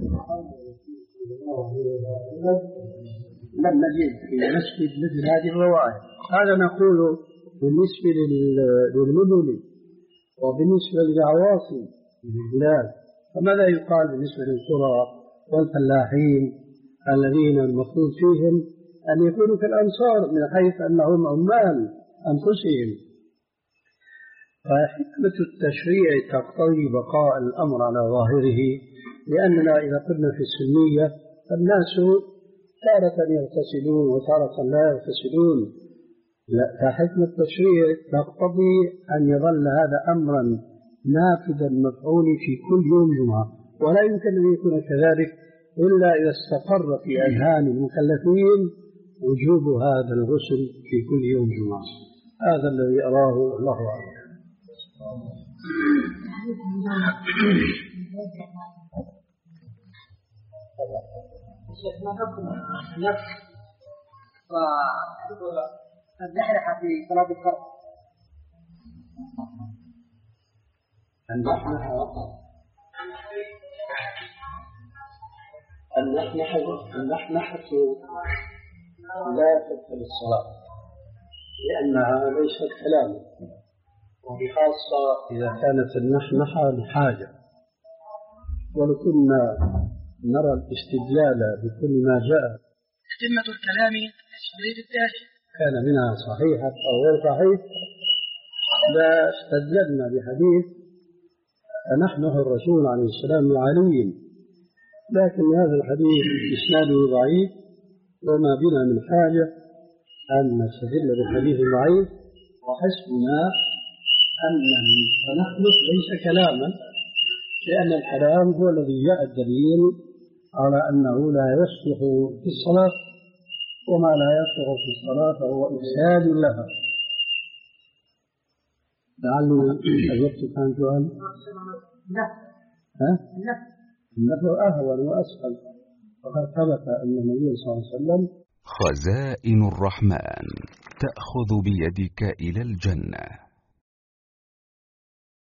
لم نجد في المسجد مثل هذه الروائح. هذا نقول بالنسبة للمدن وبالنسبة للعواصم البلاد. فماذا يقال بالنسبة للقرى والفلاحين الذين المفروض فيهم أن يكونوا كالأنصار من حيث أنهم عمال أنفسهم؟ فحكمة التشريع تقتضي بقاء الأمر على ظاهره، لأننا إذا قلنا في السنية فالناس تارة يغتسلون وتارة لا يغتسلون. فحكمة التشريع تقتضي أن يظل هذا أمرا نافذا مفعول في كل يوم جمعة، ولا يمكن أن يكون كذلك إلا إذا استقر في أذهان المكلفين وجوب هذا الغسل في كل يوم جمعة. هذا الذي أراه الله أعلم. ما حكم النفس والزحلقة في صلاة الفرض؟ النحنحة النحنحة لا تبطل الصلاة، لأنها ليست كلاما، وبخاصة إذا كانت النحنحة لحاجة. ولكنا نرى الاستدلال بكل ما جاء قمة الكلام الشريف التالي كان منها صحيحة أو غير صحيح، لا استدللنا بحديث نحنح الرسول عليه السلام لعلي، لكن هذا الحديث إسناده ضعيف، وما بنا من حاجة أن نستدل بالحديث الضعيف، وحسبنا أن التنحنح ليس كلاما، لأن الكلام هو الذي جاء الدليل على أنه لا يصلح في الصلاة، وما لا يصلح في الصلاة فهو إفساد لها. لعله أجبت كان سؤال؟ ها؟ النفي أهون وأسهل، وقد ثبت أن النبي صلى الله عليه وسلم خزائن الرحمن تأخذ بيدك إلى الجنة.